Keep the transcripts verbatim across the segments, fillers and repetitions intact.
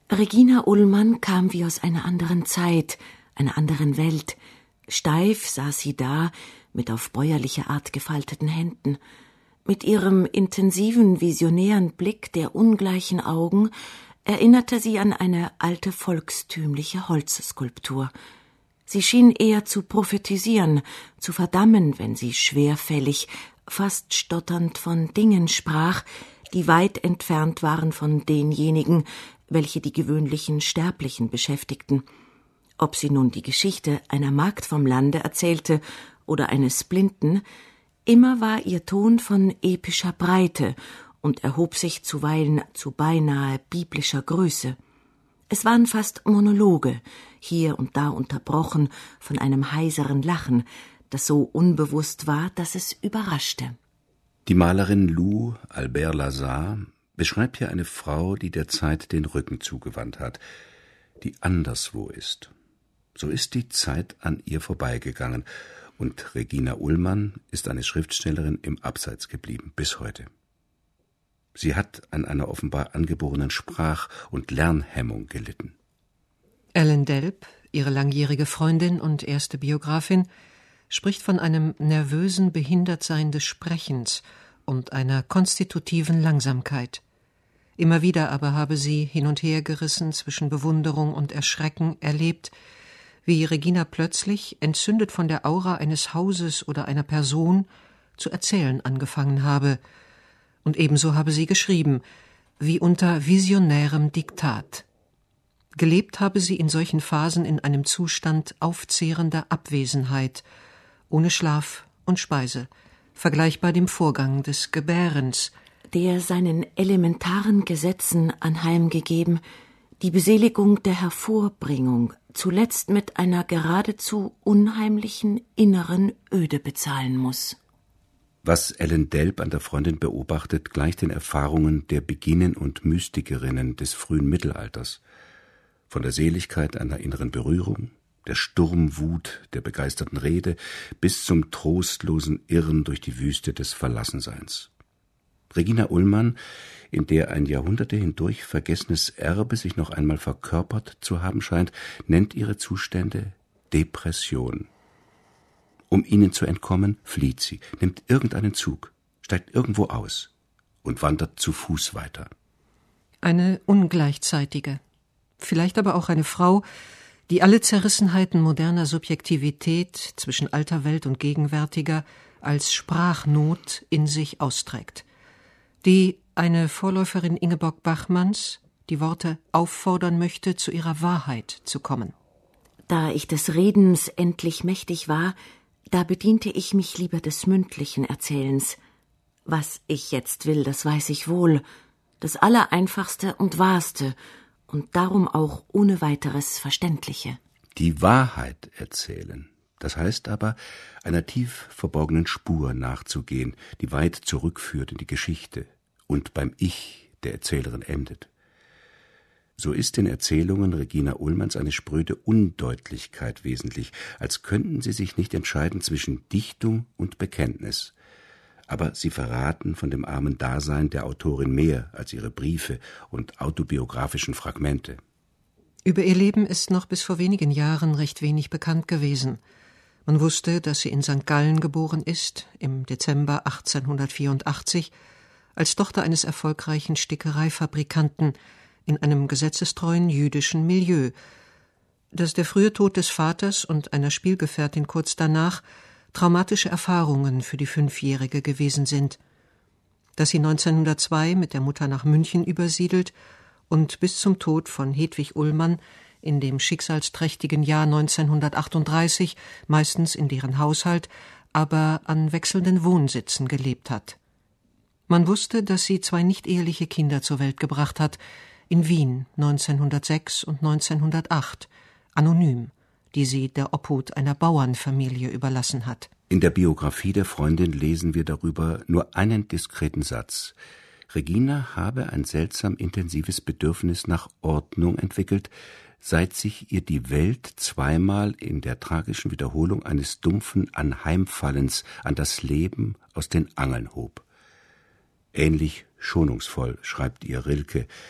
Regina Ullmann kam wie aus einer anderen Zeit, einer anderen Welt. Steif saß sie da, mit auf bäuerliche Art gefalteten Händen. Mit ihrem intensiven, visionären Blick der ungleichen Augen erinnerte sie an eine alte volkstümliche Holzskulptur. Sie schien eher zu prophetisieren, zu verdammen, wenn sie schwerfällig, fast stotternd von Dingen sprach, die weit entfernt waren von denjenigen, welche die gewöhnlichen Sterblichen beschäftigten. Ob sie nun die Geschichte einer Magd vom Lande erzählte oder eines Blinden, immer war ihr Ton von epischer Breite und erhob sich zuweilen zu beinahe biblischer Größe. Es waren fast Monologe, hier und da unterbrochen von einem heiseren Lachen, das so unbewusst war, dass es überraschte. Die Malerin Lou Albert Lazare beschreibt hier eine Frau, die der Zeit den Rücken zugewandt hat, die anderswo ist. So ist die Zeit an ihr vorbeigegangen, und Regina Ullmann ist eine Schriftstellerin im Abseits geblieben, bis heute. Sie hat an einer offenbar angeborenen Sprach- und Lernhemmung gelitten. Ellen Delp, ihre langjährige Freundin und erste Biografin, spricht von einem nervösen Behindertsein des Sprechens und einer konstitutiven Langsamkeit. Immer wieder aber habe sie, hin und her gerissen zwischen Bewunderung und Erschrecken, erlebt, wie Regina plötzlich, entzündet von der Aura eines Hauses oder einer Person, zu erzählen angefangen habe. Und ebenso habe sie geschrieben, wie unter visionärem Diktat. Gelebt habe sie in solchen Phasen in einem Zustand aufzehrender Abwesenheit, ohne Schlaf und Speise, vergleichbar dem Vorgang des Gebärens, der seinen elementaren Gesetzen anheimgegeben, die Beseligung der Hervorbringung zuletzt mit einer geradezu unheimlichen inneren Öde bezahlen muss. Was Ellen Delp an der Freundin beobachtet, gleicht den Erfahrungen der Beginnen- und Mystikerinnen des frühen Mittelalters. Von der Seligkeit einer inneren Berührung, der Sturmwut der begeisterten Rede bis zum trostlosen Irren durch die Wüste des Verlassenseins. Regina Ullmann, in der ein Jahrhunderte hindurch vergessenes Erbe sich noch einmal verkörpert zu haben scheint, nennt ihre Zustände Depression. Um ihnen zu entkommen, flieht sie, nimmt irgendeinen Zug, steigt irgendwo aus und wandert zu Fuß weiter. Eine ungleichzeitige, vielleicht aber auch eine Frau, die alle Zerrissenheiten moderner Subjektivität zwischen alter Welt und gegenwärtiger als Sprachnot in sich austrägt, die eine Vorläuferin Ingeborg Bachmanns die Worte auffordern möchte, zu ihrer Wahrheit zu kommen. Da ich des Redens endlich mächtig war, da bediente ich mich lieber des mündlichen Erzählens. Was ich jetzt will, das weiß ich wohl, das Allereinfachste und Wahrste und darum auch ohne weiteres Verständliche. Die Wahrheit erzählen, das heißt aber, einer tief verborgenen Spur nachzugehen, die weit zurückführt in die Geschichte und beim Ich der Erzählerin endet. So ist in Erzählungen Regina Ullmanns eine spröde Undeutlichkeit wesentlich, als könnten sie sich nicht entscheiden zwischen Dichtung und Bekenntnis. Aber sie verraten von dem armen Dasein der Autorin mehr als ihre Briefe und autobiografischen Fragmente. Über ihr Leben ist noch bis vor wenigen Jahren recht wenig bekannt gewesen. Man wusste, dass sie in Sankt Gallen geboren ist, im Dezember achtzehnhundertvierundachtzig, als Tochter eines erfolgreichen Stickereifabrikanten in einem gesetzestreuen jüdischen Milieu. Dass der frühe Tod des Vaters und einer Spielgefährtin kurz danach traumatische Erfahrungen für die Fünfjährige gewesen sind. Dass sie neunzehnhundertzwei mit der Mutter nach München übersiedelt und bis zum Tod von Hedwig Ullmann in dem schicksalsträchtigen Jahr neunzehnhundertachtunddreißig meistens in deren Haushalt, aber an wechselnden Wohnsitzen gelebt hat. Man wusste, dass sie zwei nicht-eheliche Kinder zur Welt gebracht hat, in Wien neunzehnhundertsechs und neunzehnhundertacht, anonym, die sie der Obhut einer Bauernfamilie überlassen hat. In der Biografie der Freundin lesen wir darüber nur einen diskreten Satz. Regina habe ein seltsam intensives Bedürfnis nach Ordnung entwickelt, seit sich ihr die Welt zweimal in der tragischen Wiederholung eines dumpfen Anheimfallens an das Leben aus den Angeln hob. Ähnlich schonungsvoll schreibt ihr Rilke: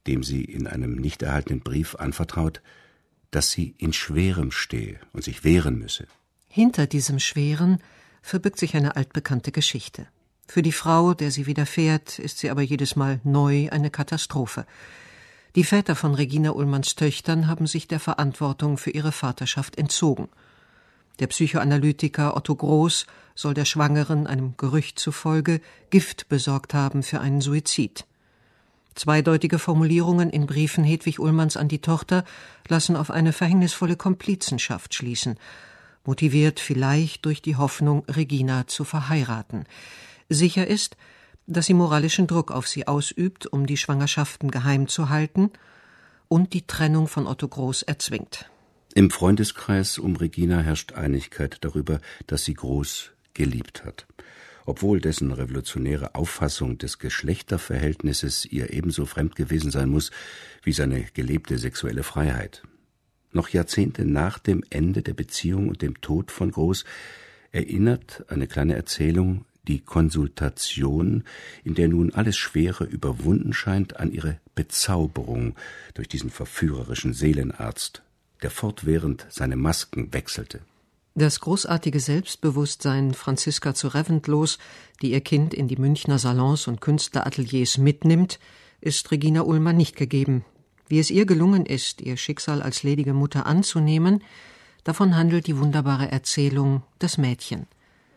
dem sie in einem nicht erhaltenen Brief anvertraut, dass sie in Schwerem stehe und sich wehren müsse. Hinter diesem Schweren verbirgt sich eine altbekannte Geschichte. Für die Frau, der sie widerfährt, ist sie aber jedes Mal neu eine Katastrophe. Die Väter von Regina Ullmanns Töchtern haben sich der Verantwortung für ihre Vaterschaft entzogen. Der Psychoanalytiker Otto Groß soll der Schwangeren, einem Gerücht zufolge, Gift besorgt haben für einen Suizid. Zweideutige Formulierungen in Briefen Hedwig Ullmanns an die Tochter lassen auf eine verhängnisvolle Komplizenschaft schließen, motiviert vielleicht durch die Hoffnung, Regina zu verheiraten. Sicher ist, dass sie moralischen Druck auf sie ausübt, um die Schwangerschaften geheim zu halten und die Trennung von Otto Groß erzwingt. Im Freundeskreis um Regina herrscht Einigkeit darüber, dass sie Groß geliebt hat, obwohl dessen revolutionäre Auffassung des Geschlechterverhältnisses ihr ebenso fremd gewesen sein muss wie seine gelebte sexuelle Freiheit. Noch Jahrzehnte nach dem Ende der Beziehung und dem Tod von Groß erinnert eine kleine Erzählung die Konsultation, in der nun alles Schwere überwunden scheint, an ihre Bezauberung durch diesen verführerischen Seelenarzt, der fortwährend seine Masken wechselte. Das großartige Selbstbewusstsein Franziska zu Reventlows, die ihr Kind in die Münchner Salons und Künstlerateliers mitnimmt, ist Regina Ullmann nicht gegeben. Wie es ihr gelungen ist, ihr Schicksal als ledige Mutter anzunehmen, davon handelt die wunderbare Erzählung Das Mädchen.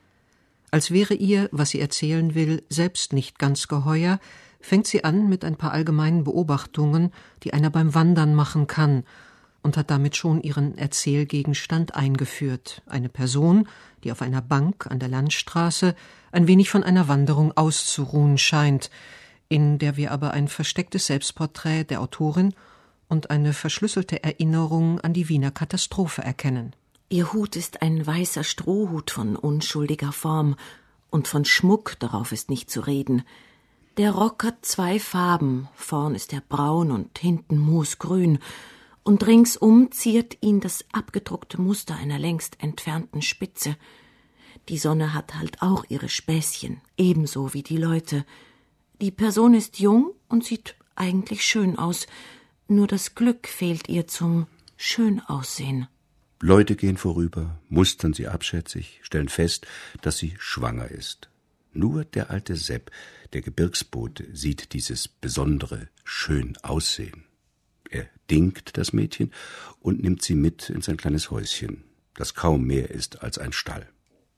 Als wäre ihr, was sie erzählen will, selbst nicht ganz geheuer, fängt sie an mit ein paar allgemeinen Beobachtungen, die einer beim Wandern machen kann, und hat damit schon ihren Erzählgegenstand eingeführt, eine Person, die auf einer Bank an der Landstraße ein wenig von einer Wanderung auszuruhen scheint, in der wir aber ein verstecktes Selbstporträt der Autorin und eine verschlüsselte Erinnerung an die Wiener Katastrophe erkennen. Ihr Hut ist ein weißer Strohhut von unschuldiger Form, und von Schmuck, darauf ist nicht zu reden. Der Rock hat zwei Farben, vorn ist er braun und hinten moosgrün, und ringsum ziert ihn das abgedruckte Muster einer längst entfernten Spitze. Die Sonne hat halt auch ihre Späßchen, ebenso wie die Leute. Die Person ist jung und sieht eigentlich schön aus, nur das Glück fehlt ihr zum Schönaussehen. Leute gehen vorüber, mustern sie abschätzig, stellen fest, dass sie schwanger ist. Nur der alte Sepp, der Gebirgsbote, sieht dieses besondere Schönaussehen. Er dingt das Mädchen und nimmt sie mit in sein kleines Häuschen, das kaum mehr ist als ein Stall.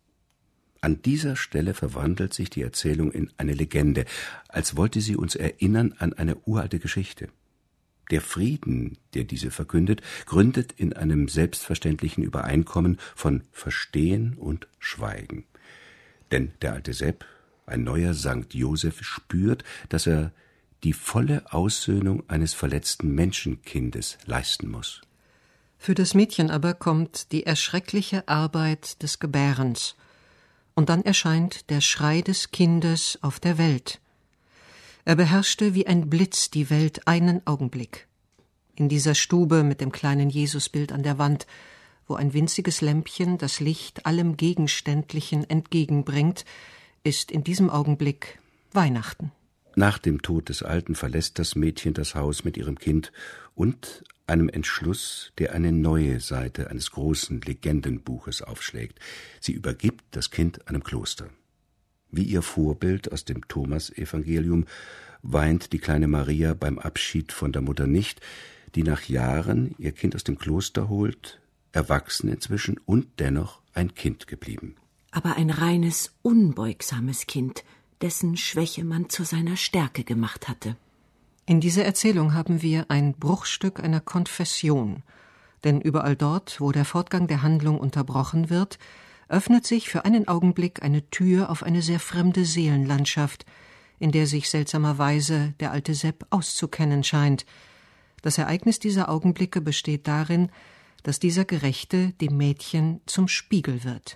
An dieser Stelle verwandelt sich die Erzählung in eine Legende, als wollte sie uns erinnern an eine uralte Geschichte. Der Frieden, der diese verkündet, gründet in einem selbstverständlichen Übereinkommen von Verstehen und Schweigen. Denn der alte Sepp, ein neuer Sankt Joseph, spürt, dass er die volle Aussöhnung eines verletzten Menschenkindes leisten muss. Für das Mädchen aber kommt die erschreckliche Arbeit des Gebärens. Und dann erscheint der Schrei des Kindes auf der Welt. Er beherrschte wie ein Blitz die Welt einen Augenblick. In dieser Stube mit dem kleinen Jesusbild an der Wand, wo ein winziges Lämpchen das Licht allem Gegenständlichen entgegenbringt, ist in diesem Augenblick Weihnachten. Nach dem Tod des Alten verlässt das Mädchen das Haus mit ihrem Kind und einem Entschluss, der eine neue Seite eines großen Legendenbuches aufschlägt. Sie übergibt das Kind einem Kloster. Wie ihr Vorbild aus dem Thomasevangelium weint die kleine Maria beim Abschied von der Mutter nicht, die nach Jahren ihr Kind aus dem Kloster holt, erwachsen inzwischen und dennoch ein Kind geblieben. Aber ein reines, unbeugsames Kind, dessen Schwäche man zu seiner Stärke gemacht hatte. In dieser Erzählung haben wir ein Bruchstück einer Konfession, denn überall dort, wo der Fortgang der Handlung unterbrochen wird, öffnet sich für einen Augenblick eine Tür auf eine sehr fremde Seelenlandschaft, in der sich seltsamerweise der alte Sepp auszukennen scheint. Das Ereignis dieser Augenblicke besteht darin, dass dieser Gerechte dem Mädchen zum Spiegel wird.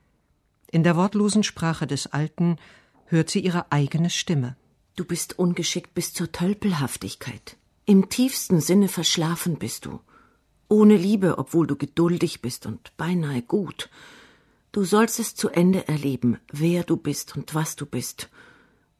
In der wortlosen Sprache des Alten hört sie ihre eigene Stimme. Du bist ungeschickt bis zur Tölpelhaftigkeit. Im tiefsten Sinne verschlafen bist du. Ohne Liebe, obwohl du geduldig bist und beinahe gut. Du sollst es zu Ende erleben, wer du bist und was du bist.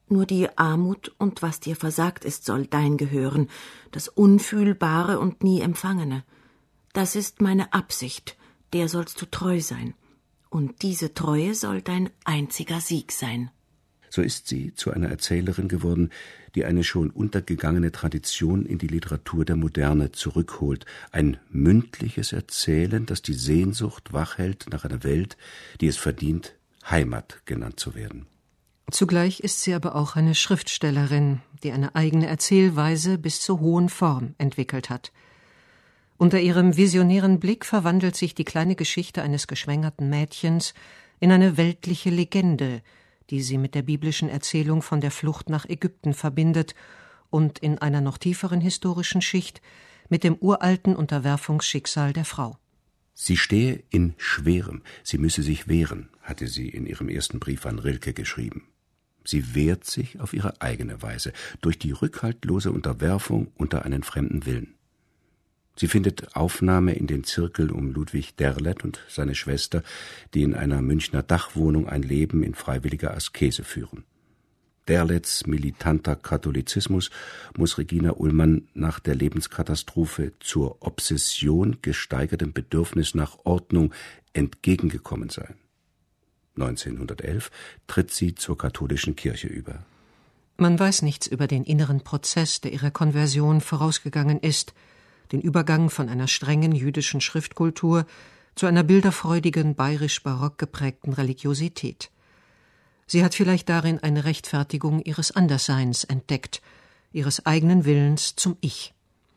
Nur die Armut und was dir versagt ist, soll dein gehören, das Unfühlbare und nie Empfangene. Das ist meine Absicht, der sollst du treu sein. Und diese Treue soll dein einziger Sieg sein. So ist sie zu einer Erzählerin geworden, die eine schon untergegangene Tradition in die Literatur der Moderne zurückholt. Ein mündliches Erzählen, das die Sehnsucht wachhält nach einer Welt, die es verdient, Heimat genannt zu werden. Zugleich ist sie aber auch eine Schriftstellerin, die eine eigene Erzählweise bis zur hohen Form entwickelt hat. Unter ihrem visionären Blick verwandelt sich die kleine Geschichte eines geschwängerten Mädchens in eine weltliche Legende, die sie mit der biblischen Erzählung von der Flucht nach Ägypten verbindet und in einer noch tieferen historischen Schicht mit dem uralten Unterwerfungsschicksal der Frau. Sie stehe in Schwerem, sie müsse sich wehren, hatte sie in ihrem ersten Brief an Rilke geschrieben. Sie wehrt sich auf ihre eigene Weise, durch die rückhaltlose Unterwerfung unter einen fremden Willen. Sie findet Aufnahme in den Zirkel um Ludwig Derlet und seine Schwester, die in einer Münchner Dachwohnung ein Leben in freiwilliger Askese führen. Derlets militanter Katholizismus muss Regina Ullmann nach der Lebenskatastrophe zur Obsession gesteigertem Bedürfnis nach Ordnung entgegengekommen sein. neunzehnhundertelf tritt sie zur katholischen Kirche über. Man weiß nichts über den inneren Prozess, der ihrer Konversion vorausgegangen ist, den Übergang von einer strengen jüdischen Schriftkultur zu einer bilderfreudigen, bayerisch-barock geprägten Religiosität. Sie hat vielleicht darin eine Rechtfertigung ihres Andersseins entdeckt, ihres eigenen Willens zum Ich.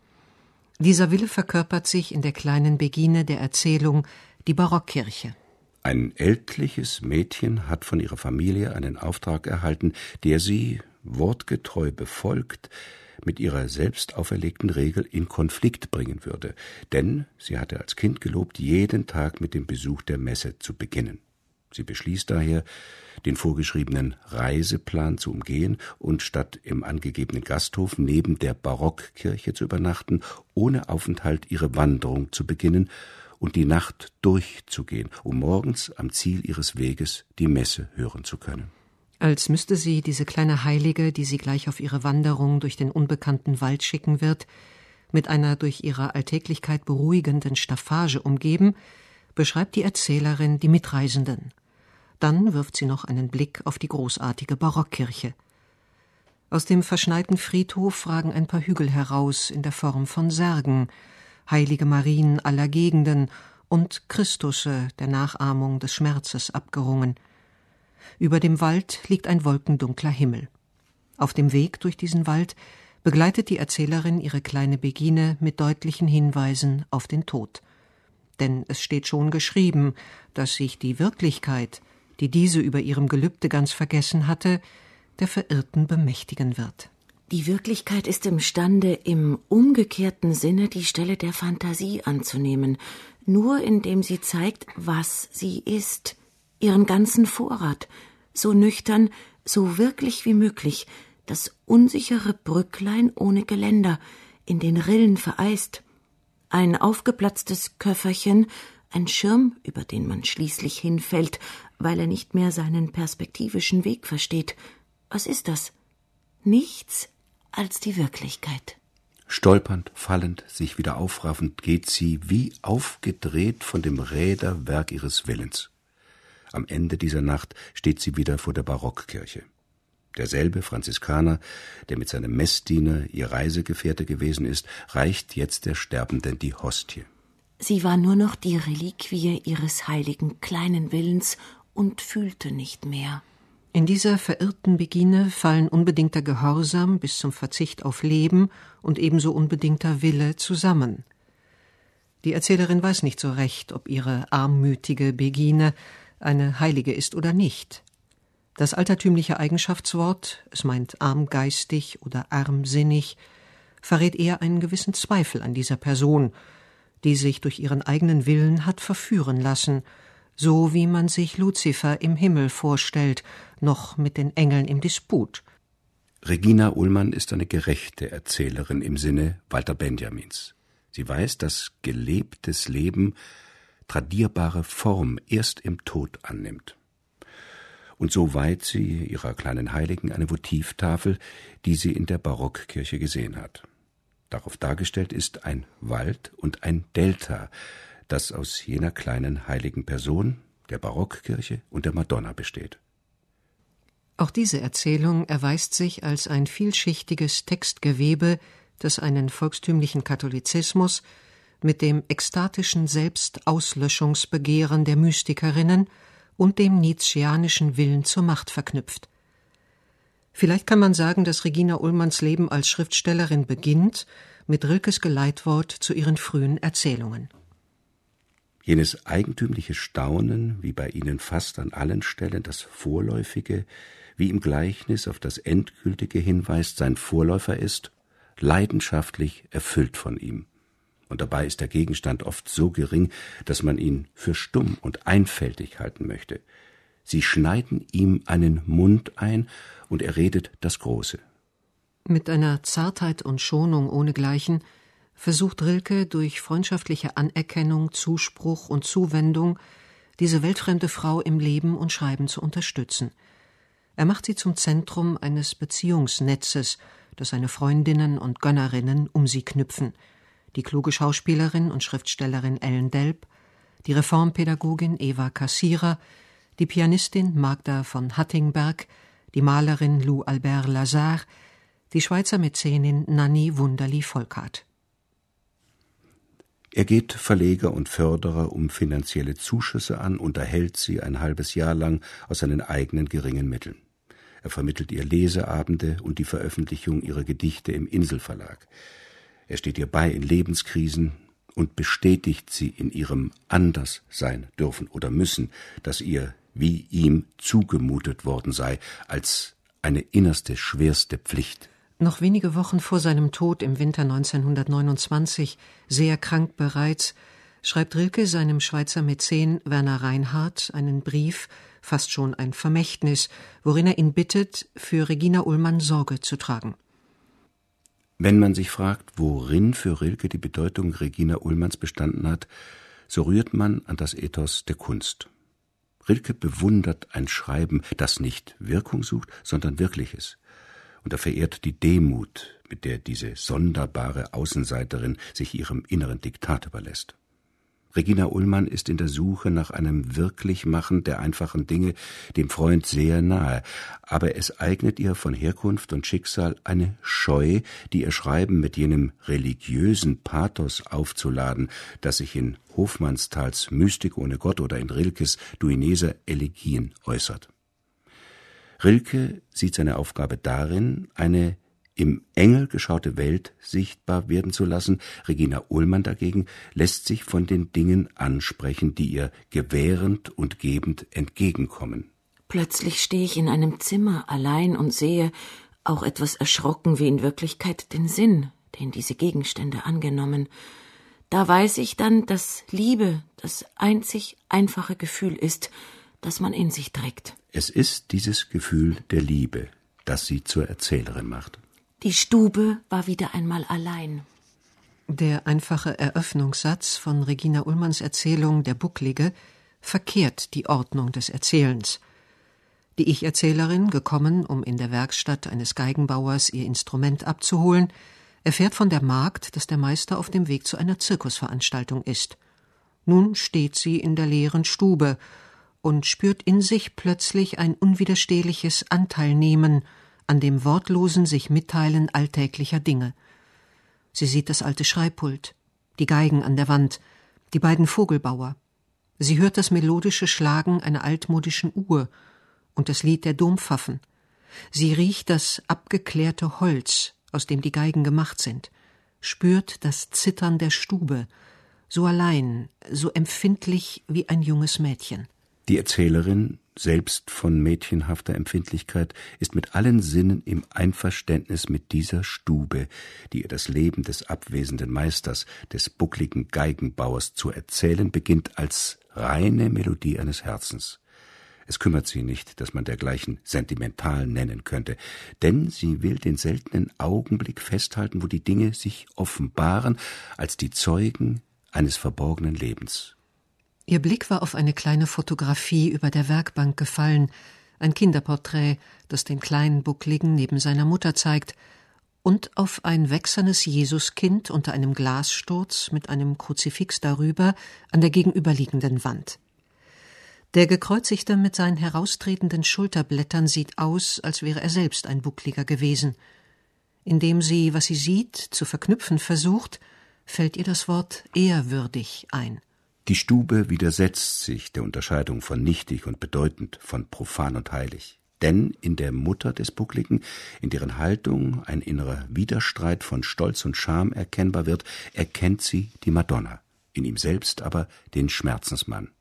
Dieser Wille verkörpert sich in der kleinen Begine der Erzählung Die Barockkirche. Ein ältliches Mädchen hat von ihrer Familie einen Auftrag erhalten, der sie, wortgetreu befolgt, mit ihrer selbst auferlegten Regel in Konflikt bringen würde, denn sie hatte als Kind gelobt, jeden Tag mit dem Besuch der Messe zu beginnen. Sie beschließt daher, den vorgeschriebenen Reiseplan zu umgehen und statt im angegebenen Gasthof neben der Barockkirche zu übernachten, ohne Aufenthalt ihre Wanderung zu beginnen und die Nacht durchzugehen, um morgens am Ziel ihres Weges die Messe hören zu können. Als müsste sie diese kleine Heilige, die sie gleich auf ihre Wanderung durch den unbekannten Wald schicken wird, mit einer durch ihre Alltäglichkeit beruhigenden Staffage umgeben, beschreibt die Erzählerin die Mitreisenden. Dann wirft sie noch einen Blick auf die großartige Barockkirche. Aus dem verschneiten Friedhof ragen ein paar Hügel heraus in der Form von Särgen, heilige Marien aller Gegenden und Christusse der Nachahmung des Schmerzes abgerungen. Über dem Wald liegt ein wolkendunkler Himmel. Auf dem Weg durch diesen Wald begleitet die Erzählerin ihre kleine Begine mit deutlichen Hinweisen auf den Tod. Denn es steht schon geschrieben, dass sich die Wirklichkeit, die diese über ihrem Gelübde ganz vergessen hatte, der Verirrten bemächtigen wird. Die Wirklichkeit ist imstande, im umgekehrten Sinne die Stelle der Fantasie anzunehmen, nur indem sie zeigt, was sie ist, ihren ganzen Vorrat, so nüchtern, so wirklich wie möglich, das unsichere Brücklein ohne Geländer, in den Rillen vereist, ein aufgeplatztes Köfferchen, ein Schirm, über den man schließlich hinfällt, weil er nicht mehr seinen perspektivischen Weg versteht. Was ist das? Nichts als die Wirklichkeit. Stolpernd, fallend, sich wieder aufraffend, geht sie wie aufgedreht von dem Räderwerk ihres Willens. Am Ende dieser Nacht steht sie wieder vor der Barockkirche. Derselbe Franziskaner, der mit seinem Messdiener ihr Reisegefährte gewesen ist, reicht jetzt der Sterbenden die Hostie. Sie war nur noch die Reliquie ihres heiligen kleinen Willens und fühlte nicht mehr. In dieser verirrten Begine fallen unbedingter Gehorsam bis zum Verzicht auf Leben und ebenso unbedingter Wille zusammen. Die Erzählerin weiß nicht so recht, ob ihre armmütige Begine eine Heilige ist oder nicht. Das altertümliche Eigenschaftswort, es meint armgeistig oder armsinnig, verrät eher einen gewissen Zweifel an dieser Person, die sich durch ihren eigenen Willen hat verführen lassen, so wie man sich Luzifer im Himmel vorstellt, noch mit den Engeln im Disput. Regina Ullmann ist eine gerechte Erzählerin im Sinne Walter Benjamins. Sie weiß, dass gelebtes Leben tradierbare Form erst im Tod annimmt. und so weiht sie ihrer kleinen Heiligen eine Votivtafel, die sie in der Barockkirche gesehen hat. Darauf dargestellt ist ein Wald und ein Delta, das aus jener kleinen heiligen Person, der Barockkirche und der Madonna besteht. Auch diese Erzählung erweist sich als ein vielschichtiges Textgewebe, das einen volkstümlichen Katholizismus mit dem ekstatischen Selbstauslöschungsbegehren der Mystikerinnen und dem nietzscheanischen Willen zur Macht verknüpft. Vielleicht kann man sagen, dass Regina Ullmanns Leben als Schriftstellerin beginnt mit Rilkes Geleitwort zu ihren frühen Erzählungen. Jenes eigentümliche Staunen, wie bei ihnen fast an allen Stellen das Vorläufige, wie im Gleichnis auf das Endgültige hinweist, sein Vorläufer ist, leidenschaftlich erfüllt von ihm. Und dabei ist der Gegenstand oft so gering, dass man ihn für stumm und einfältig halten möchte. Sie schneiden ihm einen Mund ein, und er redet das Große. Mit einer Zartheit und Schonung ohnegleichen versucht Rilke durch freundschaftliche Anerkennung, Zuspruch und Zuwendung diese weltfremde Frau im Leben und Schreiben zu unterstützen. Er macht sie zum Zentrum eines Beziehungsnetzes, das seine Freundinnen und Gönnerinnen um sie knüpfen. Die kluge Schauspielerin und Schriftstellerin Ellen Delp, die Reformpädagogin Eva Kassierer, die Pianistin Magda von Hattingberg, die Malerin Lou Albert Lazare, die Schweizer Mäzenin Nanny Wunderli-Volkart. Er geht Verleger und Förderer um finanzielle Zuschüsse an und erhält sie ein halbes Jahr lang aus seinen eigenen geringen Mitteln. Er vermittelt ihr Leseabende und die Veröffentlichung ihrer Gedichte im Inselverlag. Er steht ihr bei in Lebenskrisen und bestätigt sie in ihrem Anderssein dürfen oder müssen, das ihr wie ihm zugemutet worden sei, als eine innerste, schwerste Pflicht. Noch wenige Wochen vor seinem Tod im Winter neunzehnhundertneunundzwanzig, sehr krank bereits, schreibt Rilke seinem Schweizer Mäzen Werner Reinhardt einen Brief, fast schon ein Vermächtnis, worin er ihn bittet, für Regina Ullmann Sorge zu tragen. Wenn man sich fragt, worin für Rilke die Bedeutung Regina Ullmanns bestanden hat, so rührt man an das Ethos der Kunst. Rilke bewundert ein Schreiben, das nicht Wirkung sucht, sondern Wirkliches. Und er verehrt die Demut, mit der diese sonderbare Außenseiterin sich ihrem inneren Diktat überlässt. Regina Ullmann ist in der Suche nach einem Wirklichmachen der einfachen Dinge dem Freund sehr nahe, aber es eignet ihr von Herkunft und Schicksal eine Scheu, die ihr Schreiben mit jenem religiösen Pathos aufzuladen, das sich in Hofmannsthals Mystik ohne Gott oder in Rilkes Duineser Elegien äußert. Rilke sieht seine Aufgabe darin, eine im Engel geschaute Welt sichtbar werden zu lassen. Regina Ullmann dagegen lässt sich von den Dingen ansprechen, die ihr gewährend und gebend entgegenkommen. Plötzlich stehe ich in einem Zimmer allein und sehe, auch etwas erschrocken wie in Wirklichkeit, den Sinn, den diese Gegenstände angenommen. Da weiß ich dann, dass Liebe das einzig einfache Gefühl ist, das man in sich trägt. Es ist dieses Gefühl der Liebe, das sie zur Erzählerin macht. Die Stube war wieder einmal allein. Der einfache Eröffnungssatz von Regina Ullmanns Erzählung Der Bucklige verkehrt die Ordnung des Erzählens. Die Ich-Erzählerin, gekommen, um in der Werkstatt eines Geigenbauers ihr Instrument abzuholen, erfährt von der Magd, dass der Meister auf dem Weg zu einer Zirkusveranstaltung ist. Nun steht sie in der leeren Stube und spürt in sich plötzlich ein unwiderstehliches Anteilnehmen an dem wortlosen sich Mitteilen alltäglicher Dinge. Sie sieht das alte Schreibpult, die Geigen an der Wand, die beiden Vogelbauer. Sie hört das melodische Schlagen einer altmodischen Uhr und das Lied der Dompfaffen. Sie riecht das abgeklärte Holz, aus dem die Geigen gemacht sind, spürt das Zittern der Stube, so allein, so empfindlich wie ein junges Mädchen. Die Erzählerin, selbst von mädchenhafter Empfindlichkeit, ist mit allen Sinnen im Einverständnis mit dieser Stube, die ihr das Leben des abwesenden Meisters, des buckligen Geigenbauers zu erzählen beginnt, als reine Melodie eines Herzens. Es kümmert sie nicht, dass man dergleichen sentimental nennen könnte, denn sie will den seltenen Augenblick festhalten, wo die Dinge sich offenbaren als die Zeugen eines verborgenen Lebens. Ihr Blick war auf eine kleine Fotografie über der Werkbank gefallen, ein Kinderporträt, das den kleinen Buckligen neben seiner Mutter zeigt, und auf ein wächsernes Jesuskind unter einem Glassturz mit einem Kruzifix darüber an der gegenüberliegenden Wand. Der Gekreuzigte mit seinen heraustretenden Schulterblättern sieht aus, als wäre er selbst ein Buckliger gewesen. Indem sie, was sie sieht, zu verknüpfen versucht, fällt ihr das Wort ehrwürdig ein. Die Stube widersetzt sich der Unterscheidung von nichtig und bedeutend, von profan und heilig. Denn in der Mutter des Buckligen, in deren Haltung ein innerer Widerstreit von Stolz und Scham erkennbar wird, erkennt sie die Madonna, in ihm selbst aber den Schmerzensmann.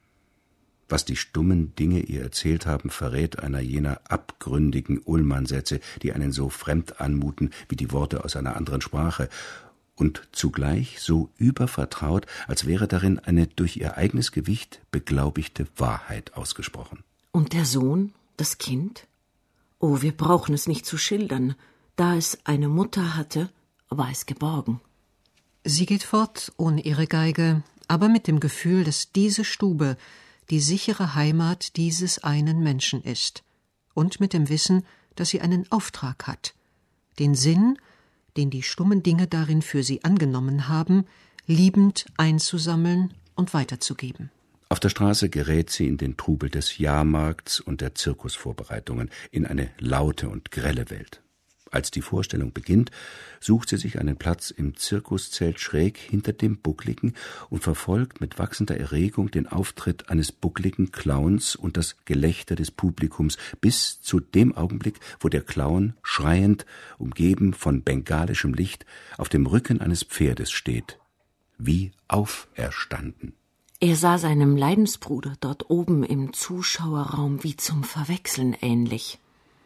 Was die stummen Dinge ihr erzählt haben, verrät einer jener abgründigen Ullmann-Sätze, die einen so fremd anmuten wie die Worte aus einer anderen Sprache, und zugleich so übervertraut, als wäre darin eine durch ihr eigenes Gewicht beglaubigte Wahrheit ausgesprochen. Und der Sohn, das Kind? Oh, wir brauchen es nicht zu schildern. Da es eine Mutter hatte, war es geborgen. Sie geht fort ohne ihre Geige, aber mit dem Gefühl, dass diese Stube die sichere Heimat dieses einen Menschen ist, und mit dem Wissen, dass sie einen Auftrag hat, den Sinn, den die stummen Dinge darin für sie angenommen haben, liebend einzusammeln und weiterzugeben. Auf der Straße gerät sie in den Trubel des Jahrmarkts und der Zirkusvorbereitungen, in eine laute und grelle Welt. Als die Vorstellung beginnt, sucht sie sich einen Platz im Zirkuszelt schräg hinter dem Buckligen und verfolgt mit wachsender Erregung den Auftritt eines buckligen Clowns und das Gelächter des Publikums bis zu dem Augenblick, wo der Clown schreiend, umgeben von bengalischem Licht, auf dem Rücken eines Pferdes steht, wie auferstanden. Er sah seinem Leidensbruder dort oben im Zuschauerraum wie zum Verwechseln ähnlich.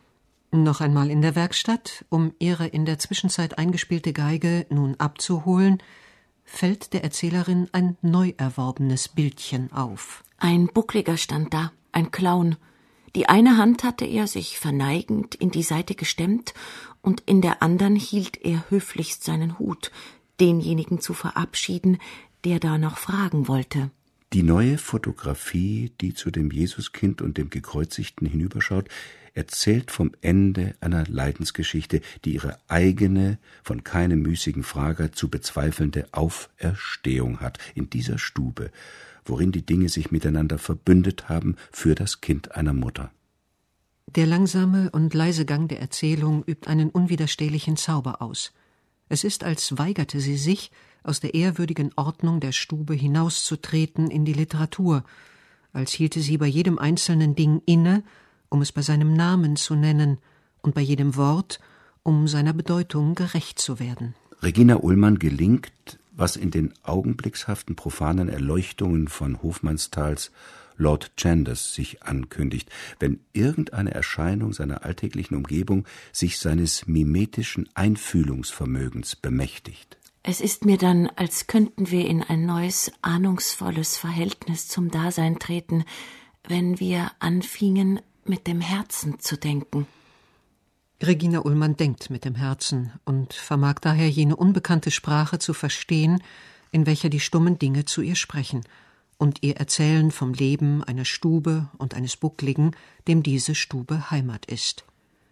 Noch einmal in der Werkstatt, um ihre in der Zwischenzeit eingespielte Geige nun abzuholen, fällt der Erzählerin ein neu erworbenes Bildchen auf. Ein Buckliger stand da, ein Clown. Die eine Hand hatte er, sich verneigend, in die Seite gestemmt, und in der anderen hielt er höflichst seinen Hut, denjenigen zu verabschieden, der da noch fragen wollte. Die neue Fotografie, die zu dem Jesuskind und dem Gekreuzigten hinüberschaut, erzählt vom Ende einer Leidensgeschichte, die ihre eigene, von keinem müßigen Frager zu bezweifelnde Auferstehung hat, in dieser Stube, worin die Dinge sich miteinander verbündet haben für das Kind einer Mutter. Der langsame und leise Gang der Erzählung übt einen unwiderstehlichen Zauber aus. Es ist, als weigerte sie sich, aus der ehrwürdigen Ordnung der Stube hinauszutreten in die Literatur, als hielte sie bei jedem einzelnen Ding inne, um es bei seinem Namen zu nennen, und bei jedem Wort, um seiner Bedeutung gerecht zu werden. Regina Ullmann gelingt, was in den augenblickshaften profanen Erleuchtungen von Hofmannsthals Lord Chandos sich ankündigt, wenn irgendeine Erscheinung seiner alltäglichen Umgebung sich seines mimetischen Einfühlungsvermögens bemächtigt. Es ist mir dann, als könnten wir in ein neues, ahnungsvolles Verhältnis zum Dasein treten, wenn wir anfingen, mit dem Herzen zu denken. Regina Ullmann denkt mit dem Herzen und vermag daher jene unbekannte Sprache zu verstehen, in welcher die stummen Dinge zu ihr sprechen und ihr erzählen vom Leben einer Stube und eines Buckligen, dem diese Stube Heimat ist.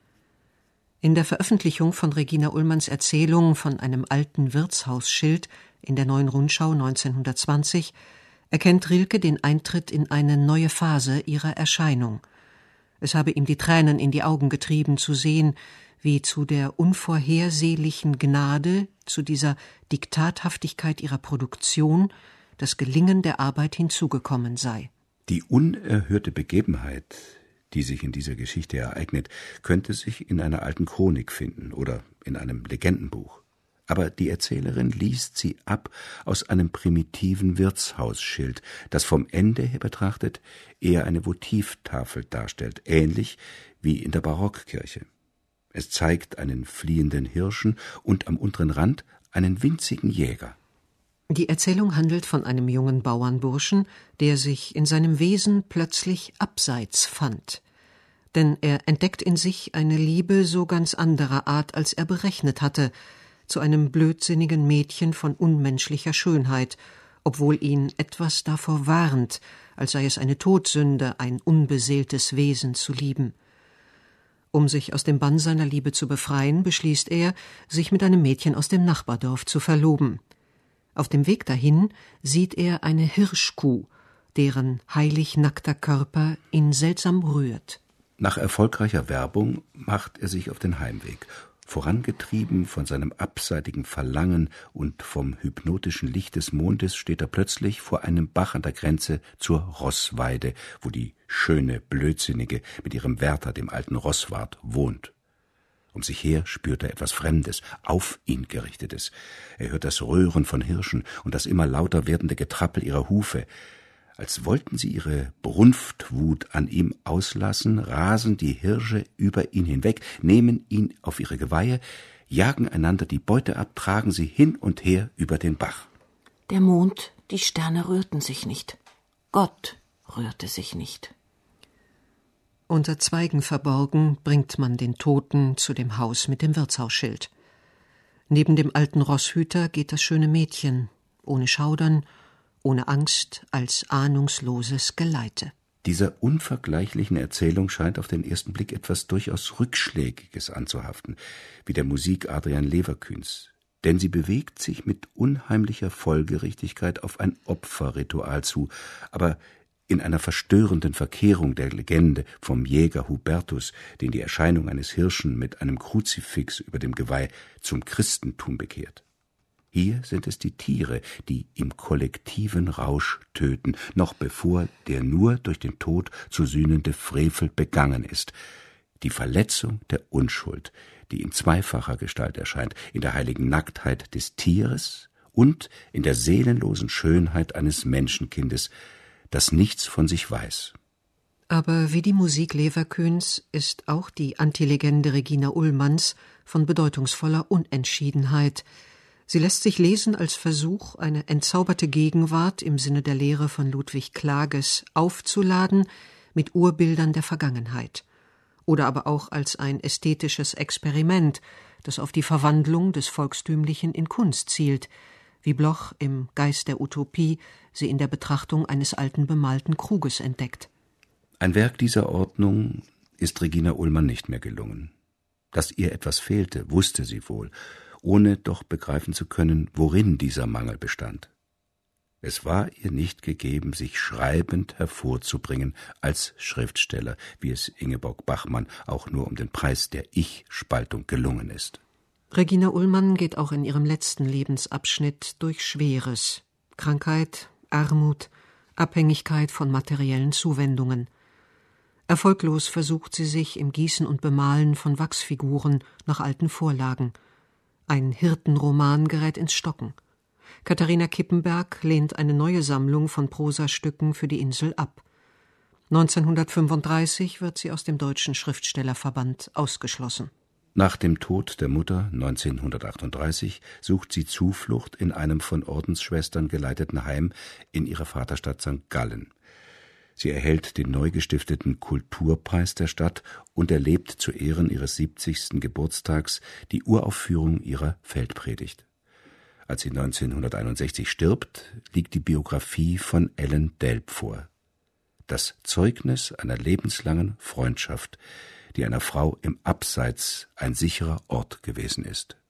In der Veröffentlichung von Regina Ullmanns Erzählung von einem alten Wirtshausschild in der Neuen Rundschau neunzehnhundertzwanzig erkennt Rilke den Eintritt in eine neue Phase ihrer Erscheinung. Es habe ihm die Tränen in die Augen getrieben, zu sehen, wie zu der unvorhersehlichen Gnade, zu dieser Diktathaftigkeit ihrer Produktion, das Gelingen der Arbeit hinzugekommen sei. Die unerhörte Begebenheit, die sich in dieser Geschichte ereignet, könnte sich in einer alten Chronik finden oder in einem Legendenbuch. Aber die Erzählerin liest sie ab aus einem primitiven Wirtshausschild, das vom Ende her betrachtet eher eine Votivtafel darstellt, ähnlich wie in der Barockkirche. Es zeigt einen fliehenden Hirschen und am unteren Rand einen winzigen Jäger. Die Erzählung handelt von einem jungen Bauernburschen, der sich in seinem Wesen plötzlich abseits fand. Denn er entdeckt in sich eine Liebe so ganz anderer Art, als er berechnet hatte, zu einem blödsinnigen Mädchen von unmenschlicher Schönheit obwohl ihn etwas davor warnt, als sei es eine Todsünde, ein unbeseeltes Wesen zu lieben. Um sich aus dem Bann seiner Liebe zu befreien, beschließt er, sich mit einem Mädchen aus dem Nachbardorf zu verloben. Auf dem Weg dahin sieht er eine Hirschkuh, deren heilig nackter Körper ihn seltsam rührt. Nach erfolgreicher Werbung macht er sich auf den Heimweg, vorangetrieben von seinem abseitigen Verlangen und vom hypnotischen Licht des Mondes steht er plötzlich vor einem Bach an der Grenze zur Rossweide, wo die schöne Blödsinnige mit ihrem Wärter, dem alten Rosswart, wohnt. Um sich her spürt er etwas Fremdes, auf ihn gerichtetes. Er hört das Röhren von Hirschen und das immer lauter werdende Getrappel ihrer Hufe. Als wollten sie ihre Brunftwut an ihm auslassen, rasen die Hirsche über ihn hinweg, nehmen ihn auf ihre Geweihe, jagen einander die Beute ab, tragen sie hin und her über den Bach. Der Mond, die Sterne rührten sich nicht. Gott rührte sich nicht. Unter Zweigen verborgen bringt man den Toten zu dem Haus mit dem Wirtshausschild. Neben dem alten Rosshüter geht das schöne Mädchen, ohne Schaudern, ohne Angst, als ahnungsloses Geleite. Dieser unvergleichlichen Erzählung scheint auf den ersten Blick etwas durchaus Rückschlägiges anzuhaften, wie der Musik Adrian Leverkühns. Denn sie bewegt sich mit unheimlicher Folgerichtigkeit auf ein Opferritual zu, aber in einer verstörenden Verkehrung der Legende vom Jäger Hubertus, den die Erscheinung eines Hirschen mit einem Kruzifix über dem Geweih zum Christentum bekehrt. Hier sind es die Tiere, die im kollektiven Rausch töten, noch bevor der nur durch den Tod zu sühnende Frevel begangen ist. Die Verletzung der Unschuld, die in zweifacher Gestalt erscheint, in der heiligen Nacktheit des Tieres und in der seelenlosen Schönheit eines Menschenkindes, das nichts von sich weiß. Aber wie die Musik Leverkühns ist auch die Antilegende Regina Ullmanns von bedeutungsvoller Unentschiedenheit. Sie lässt sich lesen als Versuch, eine entzauberte Gegenwart im Sinne der Lehre von Ludwig Klages aufzuladen mit Urbildern der Vergangenheit. Oder aber auch als ein ästhetisches Experiment, das auf die Verwandlung des Volkstümlichen in Kunst zielt, wie Bloch im Geist der Utopie sie in der Betrachtung eines alten bemalten Kruges entdeckt. Ein Werk dieser Ordnung ist Regina Ullmann nicht mehr gelungen. Dass ihr etwas fehlte, wusste sie wohl, ohne doch begreifen zu können, worin dieser Mangel bestand. Es war ihr nicht gegeben, sich schreibend hervorzubringen als Schriftsteller, wie es Ingeborg Bachmann auch nur um den Preis der Ich-Spaltung gelungen ist. Regina Ullmann geht auch in ihrem letzten Lebensabschnitt durch Schweres: Krankheit, Armut, Abhängigkeit von materiellen Zuwendungen. Erfolglos versucht sie sich im Gießen und Bemalen von Wachsfiguren nach alten Vorlagen. Ein Hirtenroman gerät ins Stocken. Katharina Kippenberg lehnt eine neue Sammlung von Prosastücken für die Insel ab. neunzehnhundertfünfunddreißig wird sie aus dem Deutschen Schriftstellerverband ausgeschlossen. Nach dem Tod der Mutter neunzehnhundertachtunddreißig sucht sie Zuflucht in einem von Ordensschwestern geleiteten Heim in ihrer Vaterstadt Sankt Gallen. Sie erhält den neu gestifteten Kulturpreis der Stadt und erlebt zu Ehren ihres siebzigsten Geburtstags die Uraufführung ihrer Feldpredigt. Als sie neunzehnhunderteinundsechzig stirbt, liegt die Biografie von Ellen Delp vor. Das Zeugnis einer lebenslangen Freundschaft, die einer Frau im Abseits ein sicherer Ort gewesen ist.